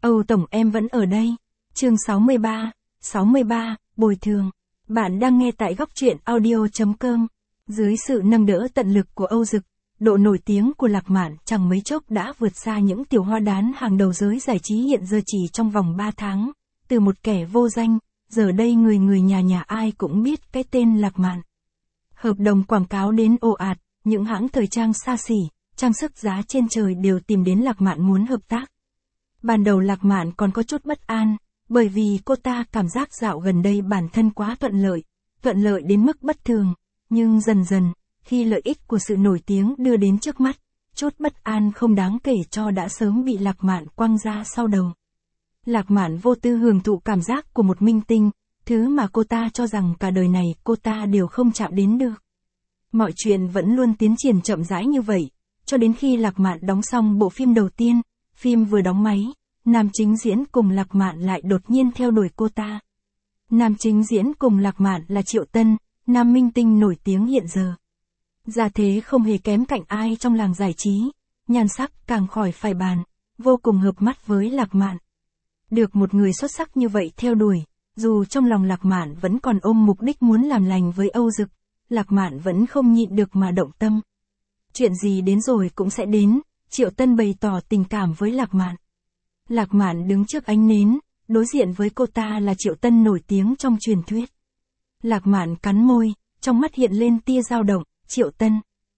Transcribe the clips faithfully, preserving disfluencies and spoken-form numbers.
Âu Tổng em vẫn ở đây. Chương sáu mươi ba, sáu mươi ba, bồi thường. Bạn đang nghe tại góc truyện audio chấm com. Dưới sự nâng đỡ tận lực của Âu Dực, độ nổi tiếng của Lạc Mạn chẳng mấy chốc đã vượt xa những tiểu hoa đán hàng đầu giới giải trí hiện giờ chỉ trong vòng ba tháng. Từ một kẻ vô danh, giờ đây người người nhà nhà ai cũng biết cái tên Lạc Mạn. Hợp đồng quảng cáo đến ồ ạt, những hãng thời trang xa xỉ, trang sức giá trên trời đều tìm đến Lạc Mạn muốn hợp tác. Ban đầu Lạc Mạn còn có chút bất an, bởi vì cô ta cảm giác dạo gần đây bản thân quá thuận lợi, thuận lợi đến mức bất thường, nhưng dần dần, khi lợi ích của sự nổi tiếng đưa đến trước mắt, chút bất an không đáng kể cho đã sớm bị Lạc Mạn quăng ra sau đầu. Lạc Mạn vô tư hưởng thụ cảm giác của một minh tinh, thứ mà cô ta cho rằng cả đời này cô ta đều không chạm đến được. Mọi chuyện vẫn luôn tiến triển chậm rãi như vậy, cho đến khi Lạc Mạn đóng xong bộ phim đầu tiên, phim vừa đóng máy, nam chính diễn cùng Lạc Mạn lại đột nhiên theo đuổi cô ta. Nam chính diễn cùng Lạc Mạn là Triệu Tân, nam minh tinh nổi tiếng hiện giờ. Gia thế không hề kém cạnh ai trong làng giải trí, nhan sắc càng khỏi phải bàn, vô cùng hợp mắt với Lạc Mạn. Được một người xuất sắc như vậy theo đuổi, dù trong lòng Lạc Mạn vẫn còn ôm mục đích muốn làm lành với Âu Dực, Lạc Mạn vẫn không nhịn được mà động tâm. Chuyện gì đến rồi cũng sẽ đến, Triệu Tân bày tỏ tình cảm với Lạc Mạn. Lạc Mạn đứng trước ánh nến, đối diện với cô ta là Triệu Tân nổi tiếng trong truyền thuyết. Lạc Mạn cắn môi, trong mắt hiện lên tia dao động, Triệu Tân.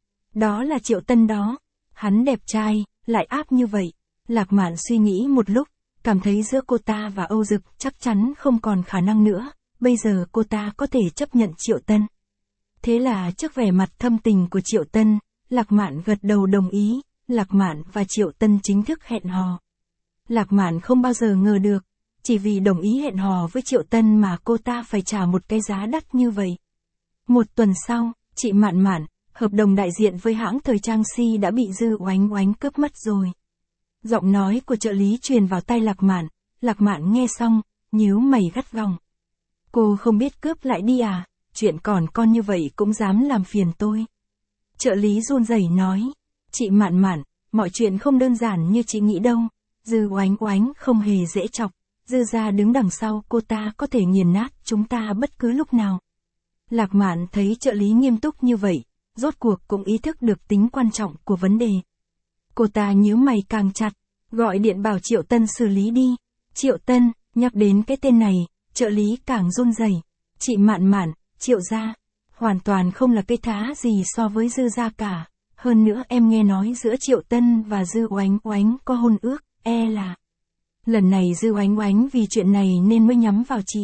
Đó là Triệu Tân đó, hắn đẹp trai, lại áp như vậy. Lạc Mạn suy nghĩ một lúc, cảm thấy giữa cô ta và Âu Dực chắc chắn không còn khả năng nữa, bây giờ cô ta có thể chấp nhận Triệu Tân. Thế là trước vẻ mặt thâm tình của Triệu Tân, Lạc Mạn gật đầu đồng ý, Lạc Mạn và Triệu Tân chính thức hẹn hò. Lạc Mạn không bao giờ ngờ được, chỉ vì đồng ý hẹn hò với Triệu Tân mà cô ta phải trả một cái giá đắt như vậy. Một tuần sau, chị Mạn Mạn, hợp đồng đại diện với hãng thời trang Si đã bị Dư Oánh Oánh cướp mất rồi. Giọng nói của trợ lý truyền vào tai Lạc Mạn, Lạc Mạn nghe xong, nhíu mày gắt gỏng. Cô không biết cướp lại đi à, chuyện còn con như vậy cũng dám làm phiền tôi. Trợ lý run rẩy nói, chị Mạn Mạn, mọi chuyện không đơn giản như chị nghĩ đâu. Dư Oánh Oánh không hề dễ chọc, Dư gia đứng đằng sau cô ta có thể nghiền nát chúng ta bất cứ lúc nào. Lạc Mạn thấy trợ lý nghiêm túc như vậy, rốt cuộc cũng ý thức được tính quan trọng của vấn đề. Cô ta nhíu mày càng chặt, gọi điện bảo Triệu Tân xử lý đi. Triệu Tân, nhắc đến cái tên này, trợ lý càng run rẩy. Chị Mạn Mạn, Triệu gia, hoàn toàn không là cái thá gì so với Dư gia cả. Hơn nữa em nghe nói giữa Triệu Tân và Dư Oánh Oánh có hôn ước, e là. Lần này Dư Oánh Oánh vì chuyện này nên mới nhắm vào chị.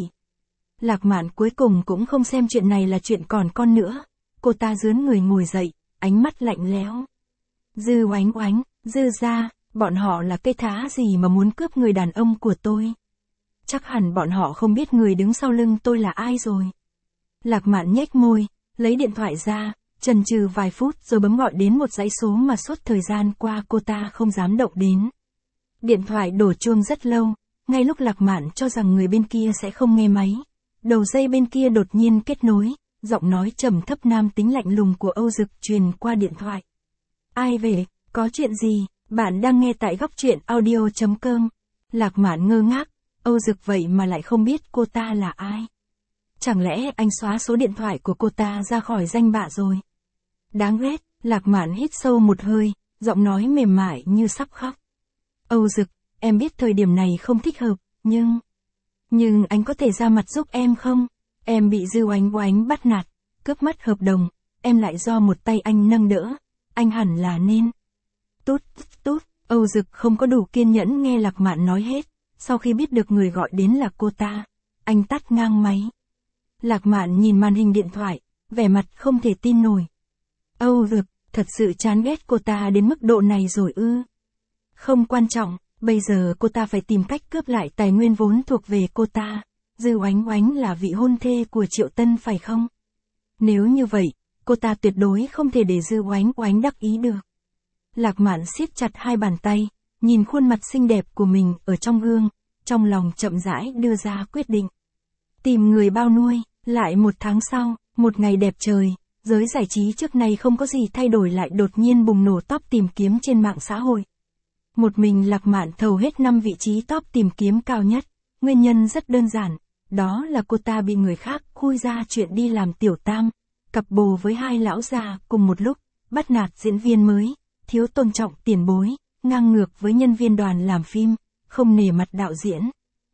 Lạc Mạn cuối cùng cũng không xem chuyện này là chuyện còn con nữa. Cô ta rướn người ngồi dậy, ánh mắt lạnh lẽo. Dư Oánh Oánh, Dư gia, bọn họ là cái thá gì mà muốn cướp người đàn ông của tôi. Chắc hẳn bọn họ không biết người đứng sau lưng tôi là ai rồi. Lạc Mạn nhếch môi, lấy điện thoại ra, chần chừ vài phút rồi bấm gọi đến một dãy số mà suốt thời gian qua cô ta không dám động đến. Điện thoại đổ chuông rất lâu, ngay lúc Lạc Mạn cho rằng người bên kia sẽ không nghe máy. Đầu dây bên kia đột nhiên kết nối, giọng nói trầm thấp nam tính lạnh lùng của Âu Dực truyền qua điện thoại. Ai về, có chuyện gì, bạn đang nghe tại góc truyện audio chấm com. Lạc Mạn ngơ ngác, Âu Dực vậy mà lại không biết cô ta là ai. Chẳng lẽ anh xóa số điện thoại của cô ta ra khỏi danh bạ rồi? Đáng ghét, Lạc Mạn hít sâu một hơi, giọng nói mềm mại như sắp khóc. Âu Dực, em biết thời điểm này không thích hợp, nhưng... Nhưng anh có thể ra mặt giúp em không? Em bị Dư Oánh Oánh bắt nạt, cướp mất hợp đồng, em lại do một tay anh nâng đỡ, anh hẳn là nên... Tút, tút, Âu Dực không có đủ kiên nhẫn nghe Lạc Mạn nói hết, sau khi biết được người gọi đến là cô ta, anh tắt ngang máy. Lạc Mạn nhìn màn hình điện thoại, vẻ mặt không thể tin nổi. Âu Dực, thật sự chán ghét cô ta đến mức độ này rồi ư? Không quan trọng, bây giờ cô ta phải tìm cách cướp lại tài nguyên vốn thuộc về cô ta. Dư Oánh Oánh là vị hôn thê của Triệu Tân phải không? Nếu như vậy, cô ta tuyệt đối không thể để Dư Oánh Oánh đắc ý được. Lạc Mạn siết chặt hai bàn tay, nhìn khuôn mặt xinh đẹp của mình ở trong gương, trong lòng chậm rãi đưa ra quyết định. Tìm người bao nuôi, lại một tháng sau, một ngày đẹp trời, giới giải trí trước nay không có gì thay đổi lại đột nhiên bùng nổ top tìm kiếm trên mạng xã hội. Một mình Lạc Mạn thầu hết năm vị trí top tìm kiếm cao nhất, nguyên nhân rất đơn giản, đó là cô ta bị người khác khui ra chuyện đi làm tiểu tam, cặp bồ với hai lão già cùng một lúc, bắt nạt diễn viên mới, thiếu tôn trọng tiền bối, ngang ngược với nhân viên đoàn làm phim, không nể mặt đạo diễn.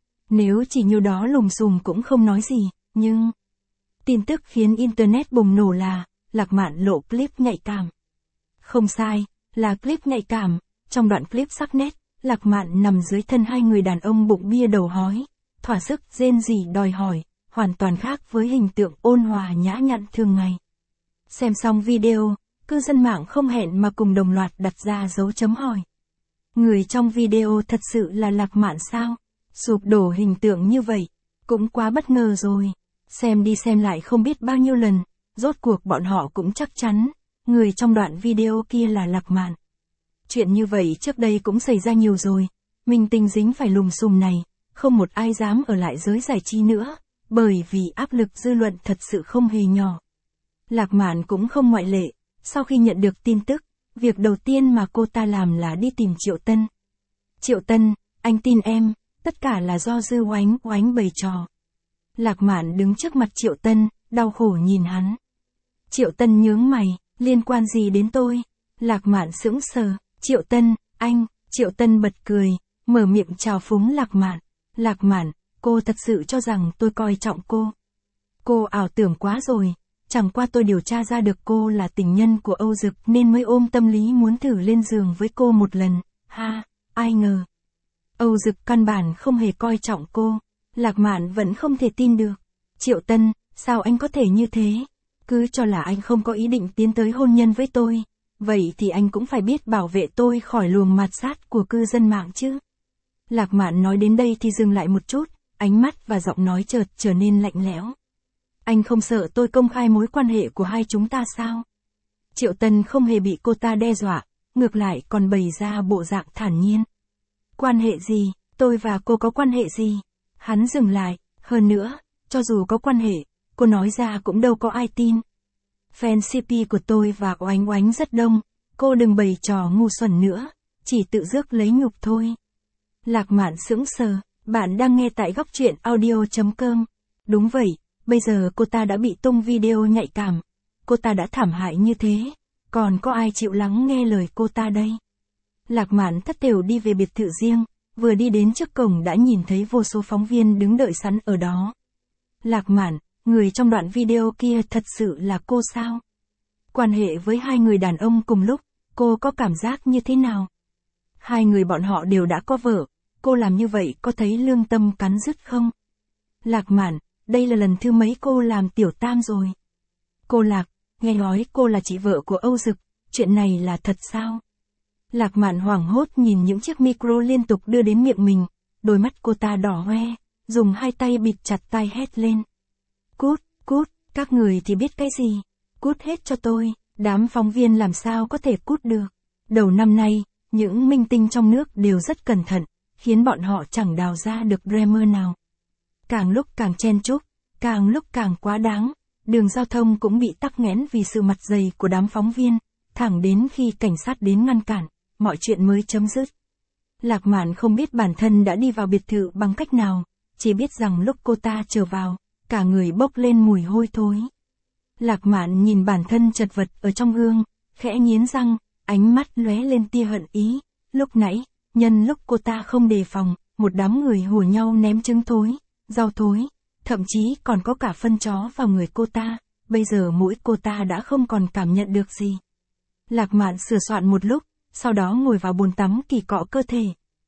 Nếu chỉ nhiêu đó lùm xùm cũng không nói gì, nhưng... tin tức khiến Internet bùng nổ là, Lạc Mạn lộ clip nhạy cảm. Không sai, là clip nhạy cảm, trong đoạn clip sắc nét, Lạc Mạn nằm dưới thân hai người đàn ông bụng bia đầu hói, thỏa sức rên rỉ đòi hỏi, hoàn toàn khác với hình tượng ôn hòa nhã nhặn thường ngày. Xem xong video, cư dân mạng không hẹn mà cùng đồng loạt đặt ra dấu chấm hỏi. Người trong video thật sự là Lạc Mạn sao? Sụp đổ hình tượng như vậy, cũng quá bất ngờ rồi. Xem đi xem lại không biết bao nhiêu lần, rốt cuộc bọn họ cũng chắc chắn, người trong đoạn video kia là Lạc Mạn. Chuyện như vậy trước đây cũng xảy ra nhiều rồi, minh tinh dính phải lùm xùm này, không một ai dám ở lại giới giải trí nữa, bởi vì áp lực dư luận thật sự không hề nhỏ. Lạc Mạn cũng không ngoại lệ, sau khi nhận được tin tức, việc đầu tiên mà cô ta làm là đi tìm Triệu Tân. Triệu Tân, anh tin em, tất cả là do Dư Oánh Oánh bày trò. Lạc Mạn đứng trước mặt Triệu Tân, đau khổ nhìn hắn. Triệu Tân nhướng mày, liên quan gì đến tôi? Lạc Mạn sững sờ, Triệu Tân, anh, Triệu Tân bật cười, mở miệng chào phúng Lạc Mạn. Lạc Mạn, cô thật sự cho rằng tôi coi trọng cô. Cô ảo tưởng quá rồi, chẳng qua tôi điều tra ra được cô là tình nhân của Âu Dực nên mới ôm tâm lý muốn thử lên giường với cô một lần, ha, ai ngờ. Âu Dực căn bản không hề coi trọng cô, Lạc Mạn vẫn không thể tin được. Triệu Tân, sao anh có thể như thế? Cứ cho là anh không có ý định tiến tới hôn nhân với tôi, vậy thì anh cũng phải biết bảo vệ tôi khỏi luồng mạt sát của cư dân mạng chứ. Lạc Mạn nói đến đây thì dừng lại một chút, ánh mắt và giọng nói chợt trở nên lạnh lẽo. Anh không sợ tôi công khai mối quan hệ của hai chúng ta sao? Triệu Tân không hề bị cô ta đe dọa, ngược lại còn bày ra bộ dạng thản nhiên. Quan hệ gì, tôi và cô có quan hệ gì? Hắn dừng lại, hơn nữa, cho dù có quan hệ, cô nói ra cũng đâu có ai tin. Fan xê pê của tôi và Oánh Oánh rất đông, cô đừng bày trò ngu xuẩn nữa, chỉ tự rước lấy nhục thôi. Lạc Mạn sững sờ, bạn đang nghe tại góc truyện audio chấm com. Đúng vậy, bây giờ cô ta đã bị tung video nhạy cảm, cô ta đã thảm hại như thế, còn có ai chịu lắng nghe lời cô ta đây? Lạc Mạn thất thểu đi về biệt thự riêng, vừa đi đến trước cổng đã nhìn thấy vô số phóng viên đứng đợi sẵn ở đó. Lạc Mạn, người trong đoạn video kia thật sự là cô sao? Quan hệ với hai người đàn ông cùng lúc, cô có cảm giác như thế nào? Hai người bọn họ đều đã có vợ, cô làm như vậy có thấy lương tâm cắn rứt không? Lạc Mạn, đây là lần thứ mấy cô làm tiểu tam rồi? Cô Lạc, nghe nói cô là chị vợ của Âu Dực, chuyện này là thật sao? Lạc Mạn hoảng hốt nhìn những chiếc micro liên tục đưa đến miệng mình, đôi mắt cô ta đỏ hoe, dùng hai tay bịt chặt tai hét lên. Cút, cút, các người thì biết cái gì? Cút hết cho tôi, đám phóng viên làm sao có thể cút được? Đầu năm nay, những minh tinh trong nước đều rất cẩn thận, khiến bọn họ chẳng đào ra được drama nào. Càng lúc càng chen chúc, càng lúc càng quá đáng, đường giao thông cũng bị tắc nghẽn vì sự mặt dày của đám phóng viên, thẳng đến khi cảnh sát đến ngăn cản, mọi chuyện mới chấm dứt. Lạc Mạn không biết bản thân đã đi vào biệt thự bằng cách nào, chỉ biết rằng lúc cô ta trở vào, cả người bốc lên mùi hôi thối. Lạc Mạn nhìn bản thân chật vật ở trong gương, khẽ nghiến răng, ánh mắt lóe lên tia hận ý. Lúc nãy, nhân lúc cô ta không đề phòng, một đám người hùa nhau ném trứng thối, rau thối, thậm chí còn có cả phân chó vào người cô ta, bây giờ mũi cô ta đã không còn cảm nhận được gì. Lạc Mạn sửa soạn một lúc, sau đó ngồi vào bồn tắm kỳ cọ cơ thể.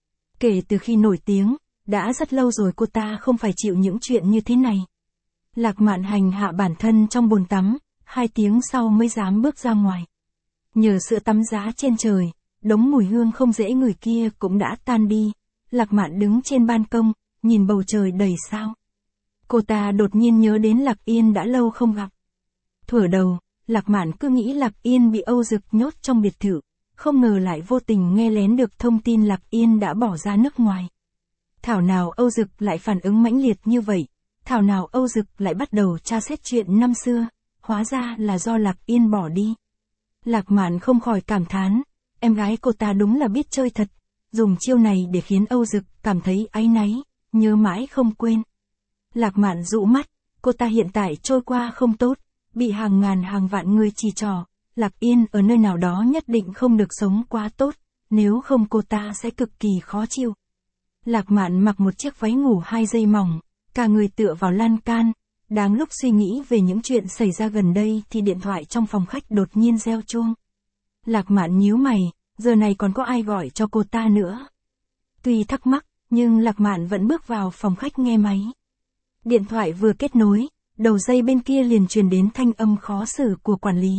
Kể từ khi nổi tiếng, đã rất lâu rồi cô ta không phải chịu những chuyện như thế này. Lạc Mạn hành hạ bản thân trong bồn tắm, hai tiếng sau mới dám bước ra ngoài. Nhờ sữa tắm giá trên trời, đống mùi hương không dễ ngửi kia cũng đã tan đi. Lạc Mạn đứng trên ban công, nhìn bầu trời đầy sao. Cô ta đột nhiên nhớ đến Lạc Yên đã lâu không gặp. Thuở đầu, Lạc Mạn cứ nghĩ Lạc Yên bị Âu Dực nhốt trong biệt thự, không ngờ lại vô tình nghe lén được thông tin Lạc Yên đã bỏ ra nước ngoài. Thảo nào Âu Dực lại phản ứng mãnh liệt như vậy, thảo nào Âu Dực lại bắt đầu tra xét chuyện năm xưa, hóa ra là do Lạc Yên bỏ đi. Lạc Mạn không khỏi cảm thán, em gái cô ta đúng là biết chơi thật, dùng chiêu này để khiến Âu Dực cảm thấy áy náy, nhớ mãi không quên. Lạc Mạn dụ mắt, cô ta hiện tại trôi qua không tốt, bị hàng ngàn hàng vạn người chỉ trỏ, Lạc Yên ở nơi nào đó nhất định không được sống quá tốt, nếu không cô ta sẽ cực kỳ khó chịu. Lạc Mạn mặc một chiếc váy ngủ hai dây mỏng, cả người tựa vào lan can, đáng lúc suy nghĩ về những chuyện xảy ra gần đây thì điện thoại trong phòng khách đột nhiên reo chuông. Lạc Mạn nhíu mày, giờ này còn có ai gọi cho cô ta nữa. Tuy thắc mắc, nhưng Lạc Mạn vẫn bước vào phòng khách nghe máy. Điện thoại vừa kết nối, đầu dây bên kia liền truyền đến thanh âm khó xử của quản lý.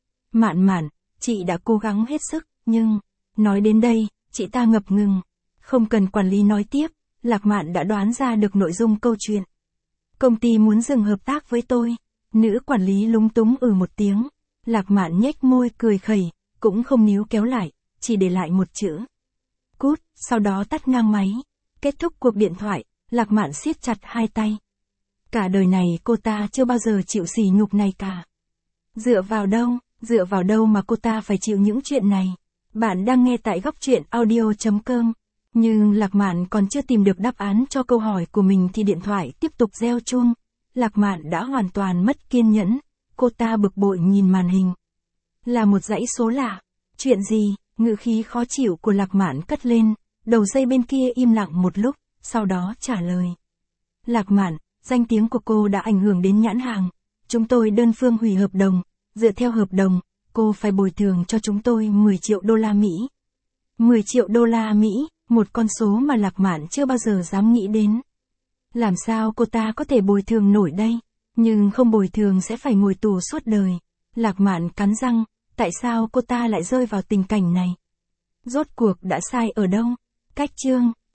Mạn Mạn, chị đã cố gắng hết sức, nhưng... Nói đến đây, chị ta ngập ngừng. Không cần quản lý nói tiếp, Lạc Mạn đã đoán ra được nội dung câu chuyện. Công ty muốn dừng hợp tác với tôi. Nữ quản lý lúng túng ừ một tiếng. Lạc Mạn nhếch môi cười khẩy, cũng không níu kéo lại, chỉ để lại một chữ. Cút, sau đó tắt ngang máy. Kết thúc cuộc điện thoại, Lạc Mạn siết chặt hai tay. Cả đời này cô ta chưa bao giờ chịu sỉ nhục này cả. Dựa vào đâu, dựa vào đâu mà cô ta phải chịu những chuyện này. Bạn đang nghe tại góc truyện audio chấm com. Nhưng Lạc Mạn còn chưa tìm được đáp án cho câu hỏi của mình thì điện thoại tiếp tục reo chuông. Lạc Mạn đã hoàn toàn mất kiên nhẫn. Cô ta bực bội nhìn màn hình. Là một dãy số lạ. Chuyện gì? Ngữ khí khó chịu của Lạc Mạn cất lên. Đầu dây bên kia im lặng một lúc, sau đó trả lời. Lạc Mạn, danh tiếng của cô đã ảnh hưởng đến nhãn hàng. Chúng tôi đơn phương hủy hợp đồng. Dựa theo hợp đồng, cô phải bồi thường cho chúng tôi mười triệu đô la Mỹ. mười triệu đô la Mỹ, một con số mà Lạc Mạn chưa bao giờ dám nghĩ đến. Làm sao cô ta có thể bồi thường nổi đây? Nhưng không bồi thường sẽ phải ngồi tù suốt đời. Lạc Mạn cắn răng, tại sao cô ta lại rơi vào tình cảnh này? Rốt cuộc đã sai ở đâu? Cách chương